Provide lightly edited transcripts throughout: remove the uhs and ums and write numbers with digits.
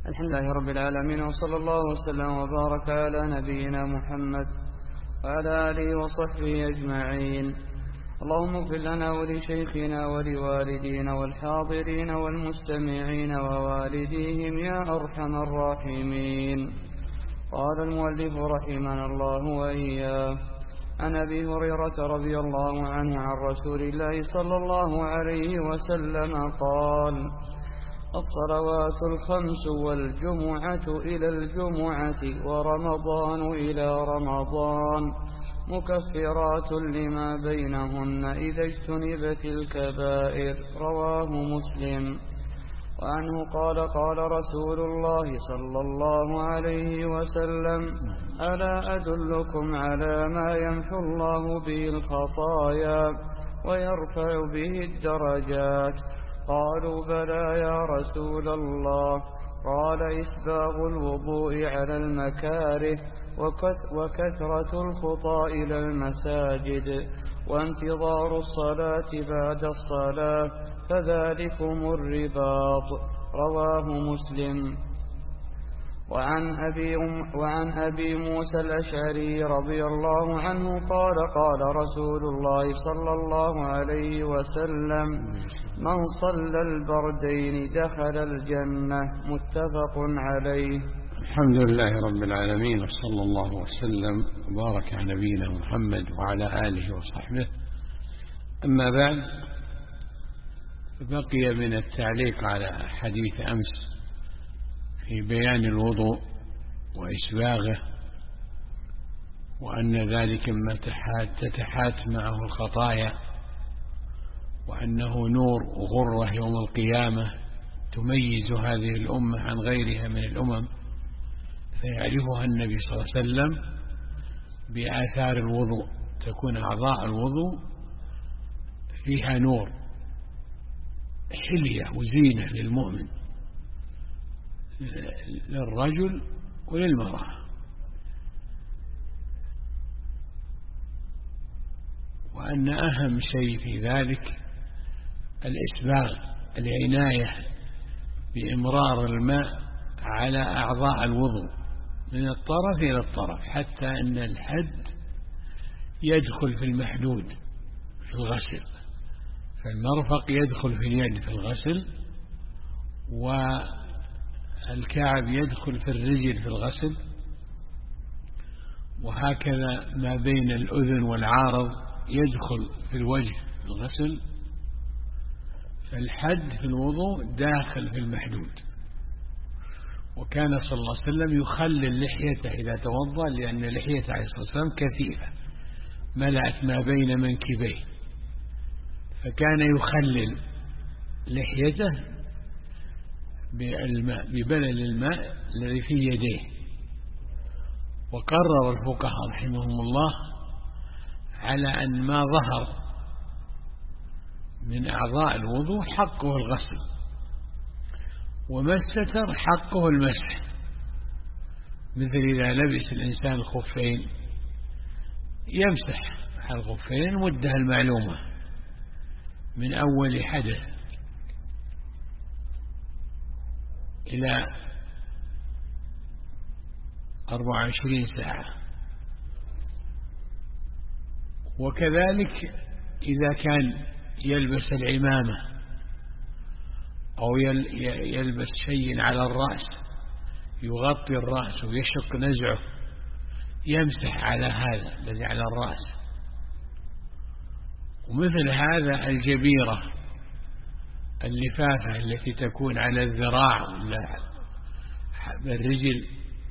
الحمد لله رب العالمين، وصلى الله وسلم وبارك على نبينا محمد وعلى آله وصحبه أجمعين. اللهم اغفر لنا ولشيخنا ولوالدينا والحاضرين والمستمعين ووالديهم يا أرحم الراحمين. قال المؤلف رحمنا الله وإياه: عن أبي هريرة رضي الله عنه عن رسول الله صلى الله عليه وسلم قال: الصلوات الخمس والجمعة إلى الجمعة ورمضان إلى رمضان مكفرات لما بينهن إذا اجتنبت الكبائر. رواه مسلم. وعنه قال: قال رسول الله صلى الله عليه وسلم: ألا أدلكم على ما يمحو الله به الخطايا ويرفع به الدرجات؟ قالوا: بلى يا رسول الله. قال: إسباغ الوضوء على المكاره وكثرة الخطى إلى المساجد وانتظار الصلاة بعد الصلاة، فذلكم الرباط. رواه مسلم. وعن أبي موسى الأشعري رضي الله عنه قال: قال رسول الله صلى الله عليه وسلم: من صلى البردين دخل الجنة. متفق عليه. الحمد لله رب العالمين، وصلى الله وسلم وبارك على نبينا محمد وعلى آله وصحبه. أما بعد، بقي من التعليق على حديث أمس في بيان الوضوء وإسباغه، وأن ذلك ما تتحات معه الخطايا، وأنه نور وغرة يوم القيامة تميز هذه الأمة عن غيرها من الأمم، فيعرفها النبي صلى الله عليه وسلم بآثار الوضوء. تكون أعضاء الوضوء فيها نور، حلية وزينة للمؤمن، للرجل وللمرأة. وأن أهم شيء في ذلك الإسباغ، العناية بإمرار الماء على أعضاء الوضوء من الطرف إلى الطرف، حتى أن الحد يدخل في المحدود في الغسل، فالمرفق يدخل في اليد في الغسل، والكعب يدخل في الرجل في الغسل، وهكذا ما بين الأذن والعارض يدخل في الوجه في الغسل. فالحد في الوضوء داخل في المحدود. وكان صلى الله عليه وسلم يخلل لحيته إذا توضأ، لأن لحيته عليه الصلاة والسلام كثيرة ملأت ما بين منكبيه، فكان يخلل لحيته ببلل الماء الذي في يديه. وقرر الفقهاء رحمهم الله على أن ما ظهر من أعضاء الوضوء حقه الغسل، وما استتر حقه المسح. مثل إذا لبس الإنسان الخفين يمسح على الخفين المدة المعلومة من أول حدث إلى 24 ساعة. وكذلك إذا كان يلبس العمامة أو يلبس شيء على الرأس يغطي الرأس ويشق نزعه، يمسح على هذا الذي على الرأس. ومثل هذا الجبيرة، اللفافة التي تكون على الذراع ولا الرجل،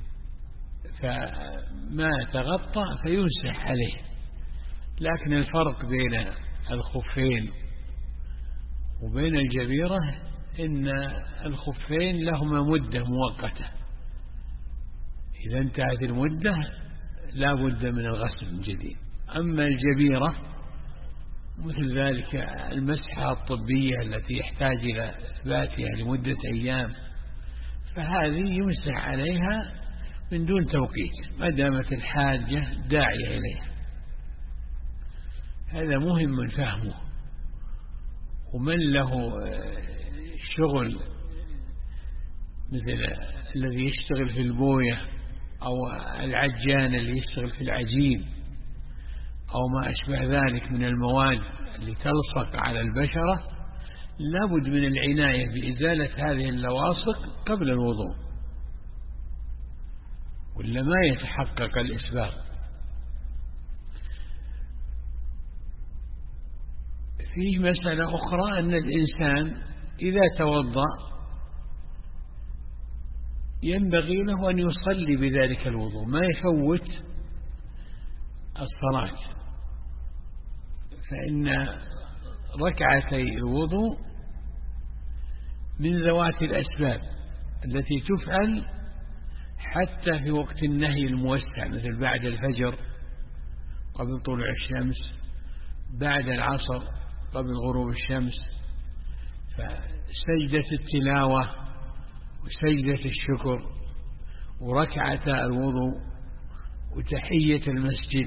فما تغطى فيمسح عليه. لكن الفرق بين الخفين وبين الجبيرة إن الخفين لهما مدة مؤقتة، إذا انتهت المدة لا بد من الغسل من جديد. أما الجبيرة مثل ذلك المسحة الطبية التي يحتاج إلى إثباتها لمدة أيام، فهذه يمسح عليها من دون توقيت ما دامت الحاجة داعية إليها. هذا مهم فهمه. ومن له شغل مثل الذي يشتغل في البوية أو العجان اللي يشتغل في العجين أو ما أشبه ذلك من المواد اللي تلصق على البشرة، لابد من العناية بإزالة هذه اللواصق قبل الوضوء، ولا ما يتحقق الإسباغ. في مسألة أخرى أن الإنسان إذا توضأ ينبغي له أن يصلي بذلك الوضوء، ما يفوت الصلاة، فإن ركعتي الوضوء من ذوات الأسباب التي تفعل حتى في وقت النهي الموسع، مثل بعد الفجر قبل طلوع الشمس، بعد العصر قبل غروب الشمس، فسجدة التلاوة وسجدة الشكر وركعة الوضوء وتحية المسجد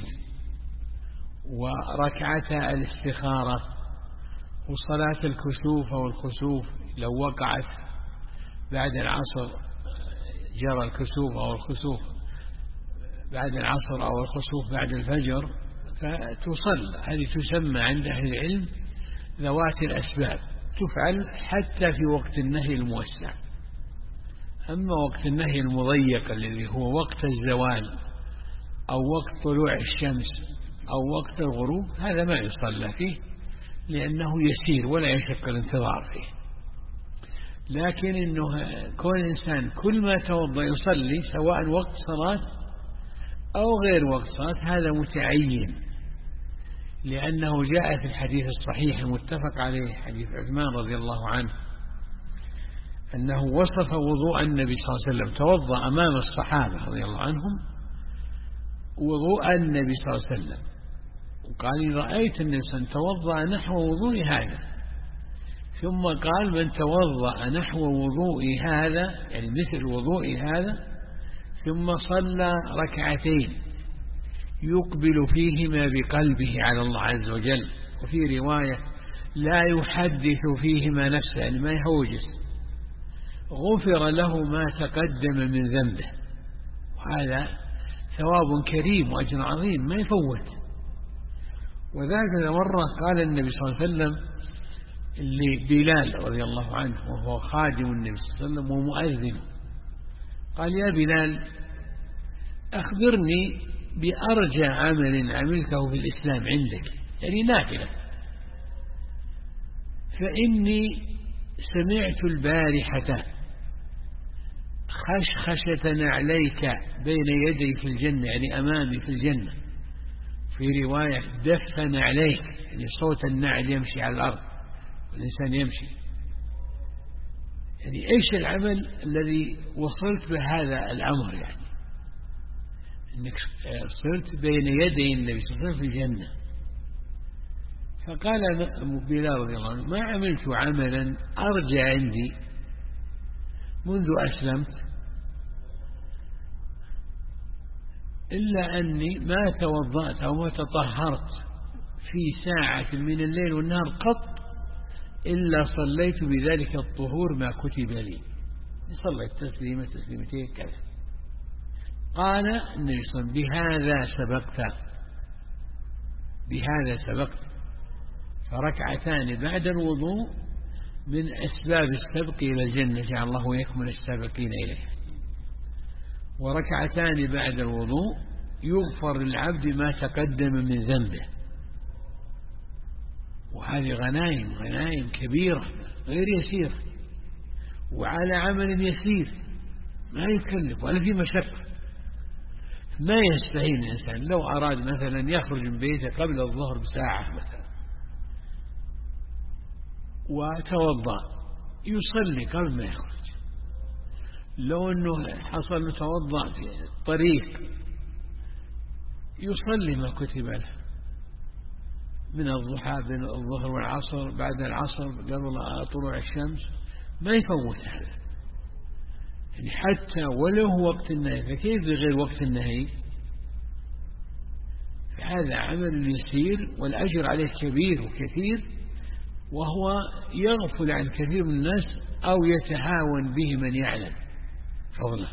وركعة الاستخارة وصلاة الكسوف أو الخسوف لو وقعت بعد العصر، جرى الكسوف أو الخسوف بعد العصر أو الخسوف بعد الفجر، فتصلى. هذه تسمى عند أهل العلم ذوات الأسباب، تفعل حتى في وقت النهي الموسع. أما وقت النهي المضيق الذي هو وقت الزوال أو وقت طلوع الشمس أو وقت الغروب، هذا ما يصلى فيه لأنه يسير ولا يشق الانتظار فيه. لكن إنه كون الإنسان كل ما توضأ يصلي سواء وقت صلاة أو غير وقت صلاة، هذا متعين، لأنه جاء في الحديث الصحيح المتفق عليه حديث عثمان رضي الله عنه أنه وصف وضوء النبي صلى الله عليه وسلم، توضأ أمام الصحابة رضي الله عنهم وضوء النبي صلى الله عليه وسلم، وقال رأيت النبي صلى الله عليه وسلم توضأ نحو وضوء هذا، ثم قال من توضأ نحو وضوء هذا، يعني مثل وضوء هذا، ثم صلى ركعتين يقبل فيهما بقلبه على الله عز وجل، وفي رواية لا يحدث فيهما نفسه، يعني ما يهوجس، غفر له ما تقدم من ذنبه. وهذا ثواب كريم وأجر عظيم ما يفوت. وذلك مرة قال النبي صلى الله عليه وسلم لبلال رضي الله عنه وهو خادم النبي صلى الله عليه وسلم ومؤذن، قال يا بلال أخبرني بأرجى عمل عملته في الإسلام عندك، يعني نافلة، فإني سمعت البارحة خشخشة نعليك بين يدي في الجنة، يعني أمامي في الجنة، في رواية دف نعليك، يعني صوت النعل يمشي على الأرض والإنسان يمشي. يعني إيش العمل الذي وصلت بهذا الأمر، يعني أنك صرت بين يدي النبي صلى الله عليه وسلم في الجنة. فقال بلال رضي الله عنه ما عملت عملا أرجى عندي منذ أسلمت إلا أني ما توضأت أو ما تطهرت في ساعة من الليل والنهار قط إلا صليت بذلك الطهور ما كتب لي، صليت تسليمتين كذا. قال النبي صلى الله عليه وسلم بهذا سبقت، فركعتان بعد الوضوء من أسباب السبق إلى الجنة، جعل الله وإياكم من السابقين إليه. وركعتان بعد الوضوء يغفر للعبد ما تقدم من ذنبه. وهذه غنائم كبيرة غير يسيرة، وعلى عمل يسير ما يكلف ولا في مشقة. ما يستهين الإنسان لو أراد مثلا يخرج من بيته قبل الظهر بساعة مثلا وتوضأ يصلي قبل ما يخرج، لو أنه حصل توضأ في الطريق يصلي ما كتب له من الضحى بين الظهر والعصر، بعد العصر قبل طلوع الشمس، ما يفوت هذا. يعني حتى ولو وقت النهي، فكيف بغير وقت النهي؟ هذا عمل يسير والأجر عليه كبير وكثير، وهو يغفل عن كثير من الناس أو يتهاون به من يعلم. فضله.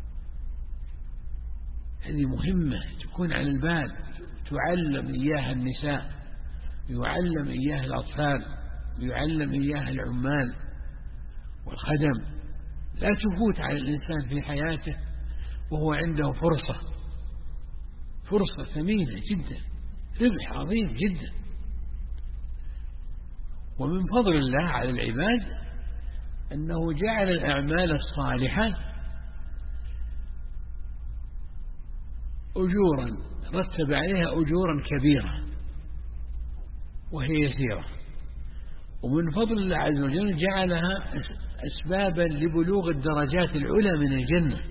هذه مهمة تكون على البال، تعلم إياها النساء، يعلم إياها الأطفال، يعلم إياها العمال والخدم. لا تفوت على الإنسان في حياته وهو عنده فرصة ثمينة جدا، ربح عظيم جدا. ومن فضل الله على العباد أنه جعل الأعمال الصالحة أجورا، رتب عليها أجورا كبيرة وهي يسيرة. ومن فضل الله عز وجل جعلها أسبابا لبلوغ الدرجات العلى من الجنة.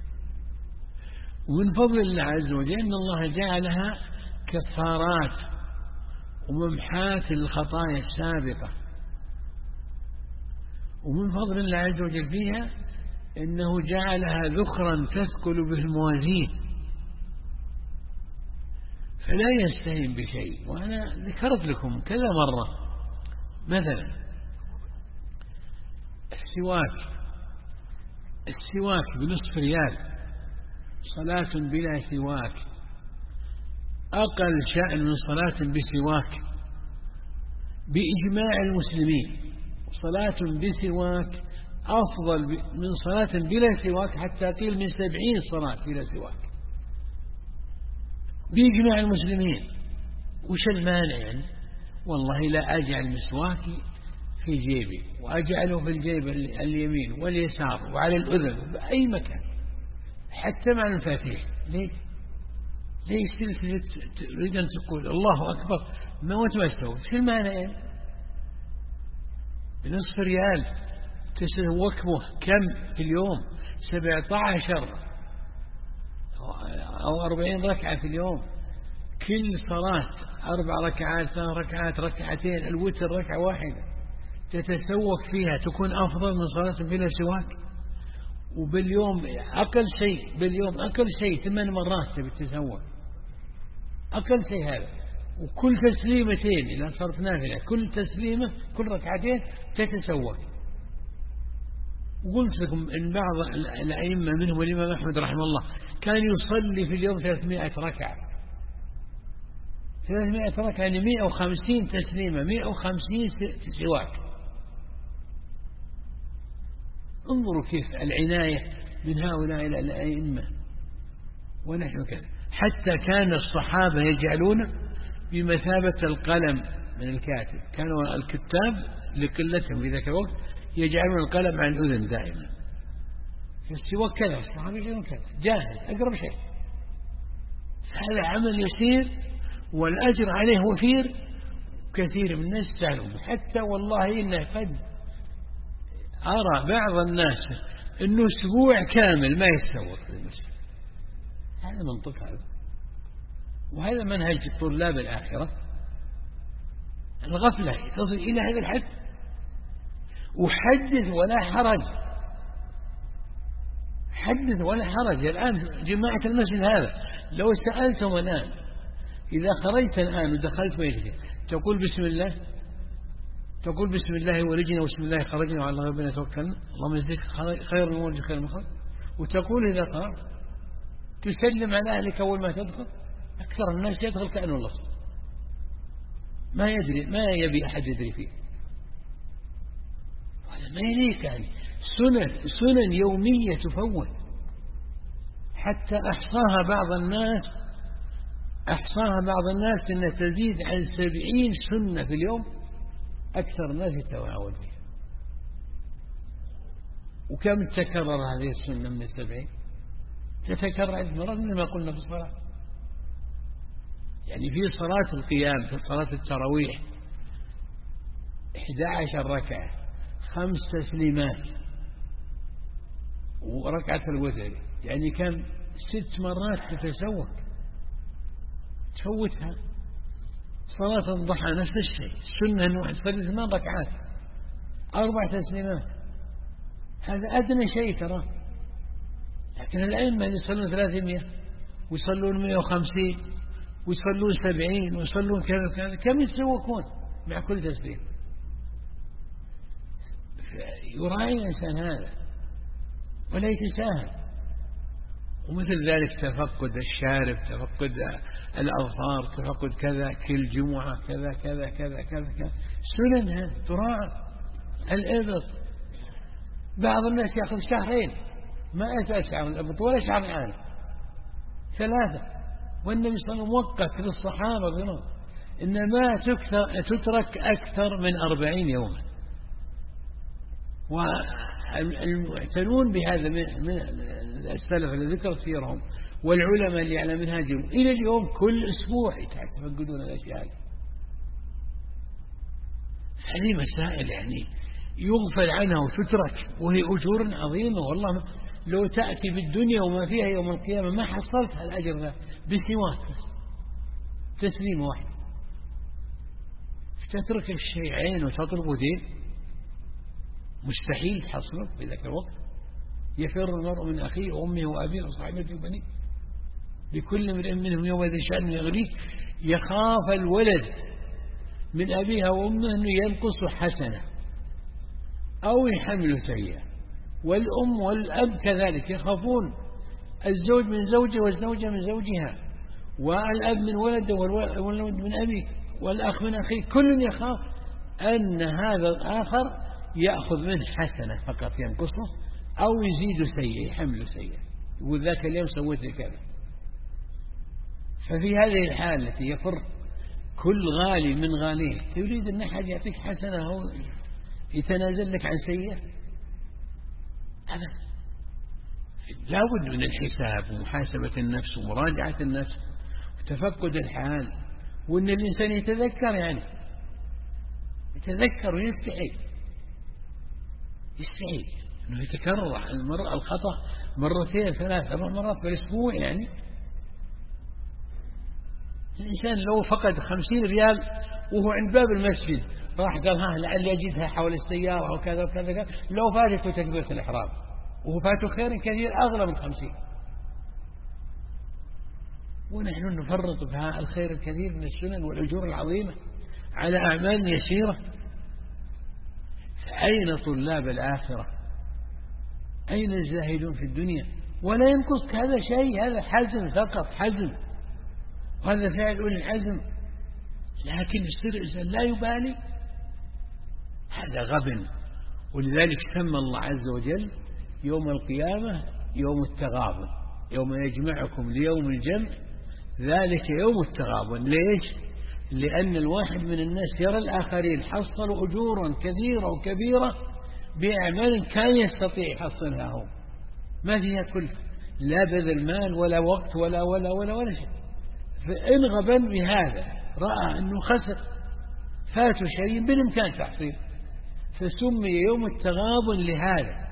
ومن فضل الله عز وجل أن الله جعلها كفارات وممحات للخطايا السابقة. ومن فضل الله عز وجل فيها أنه جعلها ذخرا تثقل به الموازين، فلا يستهين بشيء. وأنا ذكرت لكم كذا مرة مثلا السواك بنصف ريال، صلاة بلا سواك أقل شأن من صلاة بسواك بإجماع المسلمين. صلاة بسواك أفضل من صلاة بلا سواك، حتى قيل من 70 صلاة بلا سواك بإجماع المسلمين. وش المانع يعني؟ والله لا أجعل مسواكي في جيبي وأجعله في الجيب اليمين واليسار وعلى الأذن بأي مكان، حتى مع المفاتيح. ليش تريد أن تقول الله أكبر ما تستوي؟ شو المانع يعني؟ بنصف ريال تسوكمه كم في اليوم؟ 17 أو 40 ركعة في اليوم. كل صلاة 4 ركعات 3 ركعات ركعتين، الوتر ركعة واحدة تتسوك فيها، تكون أفضل من صلاة بلا سواك. وباليوم أقل شيء 8 مرات تبي تتسوك، أقل شيء هذا. وكل تسليمتين إذا صارت نافلة، كل تسليمة كل ركعتين تتسوك. وقلت لكم إن بعض الأئمة منهم الإمام أحمد رحمه الله كان يصلي في اليوم 300 ركعة. 300 ركعة يعني 150 تسليمة، 150 سواك. انظروا كيف العناية من هؤلاء الأئمة. ونحن كذا، حتى كان الصحابة يجعلون بمثابة القلم من الكاتب. كانوا الكتاب لقلتهم في ذاك الوقت يجعلون القلم عن الأذن دائما. فالسواك كذا، الصحابة يجعلون كذا جاهز أقرب شيء. هذا عمل يسير والأجر عليه وفير. كثير من الناس سألوا، حتى والله إنه قد أرى بعض الناس إنه أسبوع كامل ما يتسوق في المسجد. هذا منطق هذا، وهذا منهج طلاب الآخرة. الغفلة تصل إلى هذا الحد. وحدث ولا حرج. الآن جماعة المسجد هذا لو سألتم الآن، إذا خرجت الآن ودخلت بيتك تقول بسم الله ولجنا وبسم الله خرجنا وعلى الله ربنا توكلنا اللهم يجزيك خير من وجهك المخرج. وتقول إذا قال تسلم على أهلك أول ما تدخل. أكثر الناس يدخل كأنه اللص، ما يدري، ما يبي أحد يدري فيه. هذا ما يليك يعني. سنن يومية تفوت، حتى أحصاها بعض الناس أنها تزيد عن 70 سنة في اليوم. أكثر الناس يتواعد فيها. وكم تكرر هذه السنة من 70؟ تتكرر عدة مرات مثل ما قلنا في الصلاة. يعني في صلاة القيام، في صلاة التراويح 11 ركعة 5 تسليمات وركعة الوتر، يعني كم 6 مرات تتسوق تفوتها. صلاة الضحى نفس الشيء، السنة أن واحد فرد 8 ركعات 4 تسليمات، هذا أدنى شيء ترى. لكن الأئمة يصلون 300 ويصلون 150 ويصلون 70 ويصلون كذا، كم يتسوقون مع كل تسليم؟ يراعي الإنسان هذا. ولا يتساهل. ومثل ذلك تفقد الشارب، تفقد الأظفار، تفقد كذا كل جمعة كذا كذا كذا كذا كذا، سننها تراعى. الإبط بعض الناس يأخذ شهرين ما أتى شهر الإبط ولا شهر الآن 3، والنبي صلى الله عليه وسلم وقت للصحابة بنظر إن ما تترك أكثر من 40 يوما. والمعتنون بهذا من السلف الذي ذكر سيرهم والعلماء اللي على منهاجهم إلى اليوم كل أسبوع يتفقدون الأشياء هذه. مسائل يعني يغفل عنها وتترك، وهي أجور عظيمة والله. لو تأتي بالدنيا وما فيها يوم القيامة ما حصلت الأجر ذا بسواك تسليم واحد. تترك الشيء عين وتطلب دين مستحيل تحصله في ذاك الوقت. يفر المرء من أخيه وأمه وأبيه وصاحبته وبنيه لكل امرئ منهم يومئذ شأن يغنيه. يخاف الولد من أبيها وأمه أنه ينقص حسنة أو يحمل سيئة، والأم والأب كذلك يخافون الزوج من زوجه والزوجة من زوجها، والأب من ولده والولد من أبيه والأخ من أخيه. كل يخاف أن هذا الآخر يأخذ منه حسنة فقط ينقصه أو يزيد سيئة يحمل سيئة، يقول ذاك اليوم سويت كذا. ففي هذه الحالة التي يفر كل غالي من غاليه، تريد أن أحد يعطيك حسنة أو يتنازل لك عن سيئة؟ أبدا. لا بد من الحساب ومحاسبة النفس ومراجعة النفس وتفقد الحال، وأن الإنسان يتذكر يعني يتذكر ويستحي أنه يتكرر الخطأ مرتين 3 4 مرات في الأسبوع. يعني الإنسان لو فقد 50 ريال وهو عند باب المسجد راح قال لعل يجدها حول السيارة أو كذا وكذا، لو فاتته تكبيرة الإحرام وهو فاته خير كثير أغلى من 50، ونحن نفرط بها الخير الكثير من السنن والأجور العظيمة على أعمال يسيرة. أين طلاب الآخرة؟ أين الزاهدون في الدنيا؟ ولا ينقصك هذا شيء، هذا حزم فقط، حزم، وهذا فعل أولي الحزم. لكن يصير الإنسان لا يبالي، هذا غبن. ولذلك سمى الله عز وجل يوم القيامة يوم التغابن، يوم يجمعكم ليوم الجمع ذلك يوم التغابن. ليش؟ لأن الواحد من الناس يرى الآخرين حصلوا أجورا كثيرة وكبيرة بأعمال كان يستطيع يحصلها هو، ما فيها كل لا بذل مال ولا وقت ولا شيء. فإن غبن بهذا رأى أنه خسر فاته شيء بالإمكان تحصيل، فسمي يوم التغابن لهذا.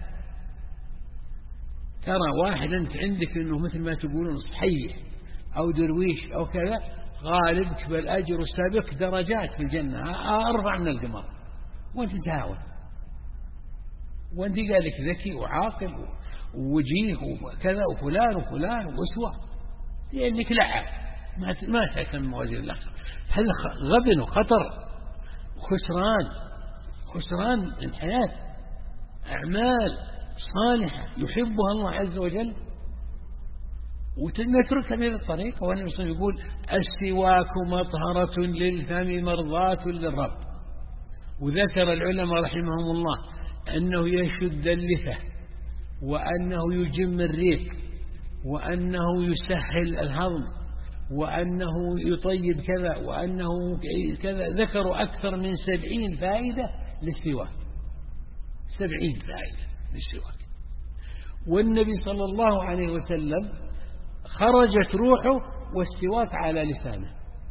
ترى واحد أنت عندك أنه مثل ما تقولون صحيح أو درويش أو كذا، غالبك بالأجر السابق درجات في الجنة أرفع من القمر، وأنت تهاون، وأنت قال لك ذكي وعاقل ووجيه وكذا وفلان وأسوة، لأنك لعب ما تأكل موازين الآخرة. هذا غبن وخطر وخسران الحياة. أعمال صالحة يحبها الله عز وجل ونتركها بهذه الطريقة. والنبي صلى الله عليه وسلم يقول السواك مطهرة للفم مرضاة للرب. وذكر العلماء رحمهم الله أنه يشد اللثة، وأنه يجم الريق، وأنه يسهل الهضم، وأنه يطيب كذا، وأنه كذا. ذكروا أكثر من 70 فائدة للسواك، 70 فائدة للسواك. والنبي صلى الله عليه وسلم خرجت روحه والسواك على لسانه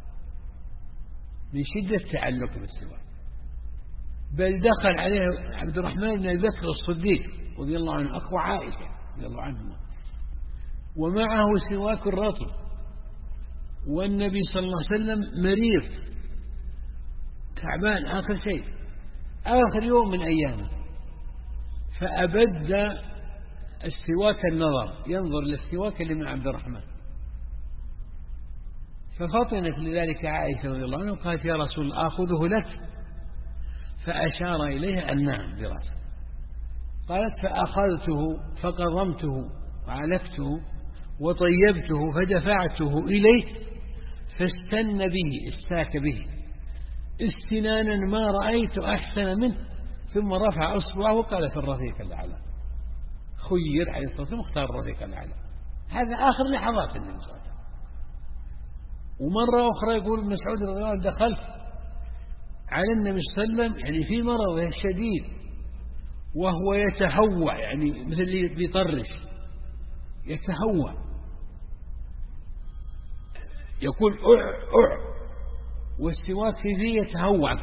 من شدة تعلق بالسواك، بل دخل عليه عبد الرحمن بن بكر الصديق رضي الله عنه أخو عائشة رضي الله عنهما، ومعه سواك الرطب، والنبي صلى الله عليه وسلم مريض تعبان آخر شيء، آخر يوم من أيامه، فأبد السواك النظر، ينظر للسواك اللي من عبد الرحمن، ففطنت لذلك عائشة رضي الله عنها وقالت يا رسول الله آخذه لك؟ فأشار إليها أن نعم براسه. قالت فأخذته فقضمته وعلفته وطيبته فدفعته إليه فاستن به، استاك به استنانا ما رأيت أحسن منه، ثم رفع أصبعه وقال في الرفيق الأعلى. خير عليه الصلاة والسلام اختار الرفيق الأعلى. هذا آخر لحظات النبي صلى الله عليه وسلم. ومرة أخرى يقول ابن مسعود رضي الله عنه دخلت على النبي صلى الله عليه وسلم يعني في مرضه الشديد وهو يتهوع، يعني مثل اللي بيطرش يتهوع، يقول والسواك في فيه يتهوع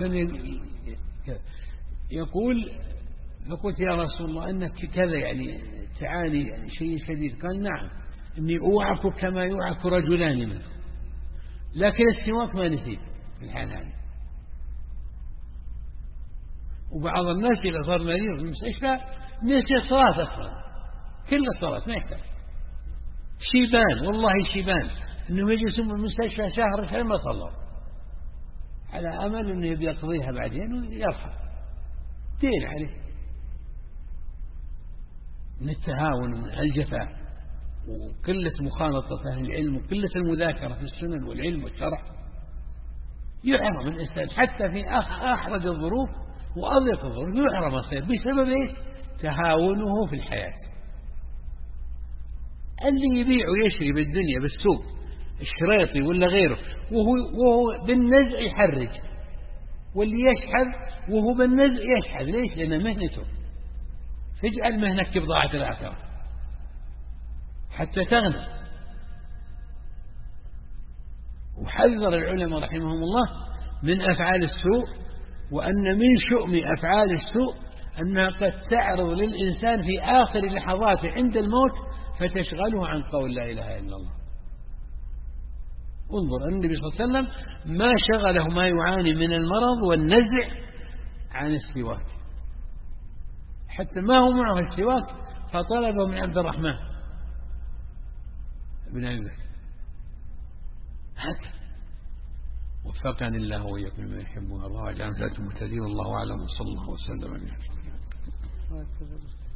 يقول فقلت يا رسول الله أنك كذا يعني تعاني يعني شيء شديد؟ قال نعم إني أوعك كما يوعك رجلان منه، لكن السواك ما نسيت في الحال هذه. وبعض الناس إذا صار مريض في المستشفى نسي الصلاة أصلا، كل الصلاة ما يحتاج، شيبان والله شيبان إنهم يجلسون في المستشفى شهر ما صلوا على أمل إنه يقضيها بعدين ويرحم، دين عليه من التهاون ومن الجفاء وقلة مخالطة أهل العلم وقلة المذاكرة في السنن والعلم والشرع. يحرم الإنسان حتى في أحرج الظروف وأضيق الظروف، يحرم الخير بسبب إيش؟ تهاونه في الحياة. اللي يبيع ويشري بالدنيا بالسوق الشريطي ولا غيره وهو بالنزع يحرج، واللي يشحذ وهو بالنزع يشحذ. ليش؟ لأن مهنته. فاجعل مهنك بضاعة الآخرة حتى تغنى. وحذر العلماء رحمهم الله من أفعال السوء، وأن من شؤم أفعال السوء أنها قد تعرض للإنسان في آخر لحظاته عند الموت فتشغله عن قول لا إله إلا الله. انظر النبي صلى الله عليه وسلم ما شغله ما يعاني من المرض والنزع عن السواك، حتى ما هو معه السواك فطلبه من عبد الرحمن بن أبي بكر. هكذا وفقني الله وإياكم لما يحب الله وجعلنا مهتدين. والله أعلم وصلى الله وسلم على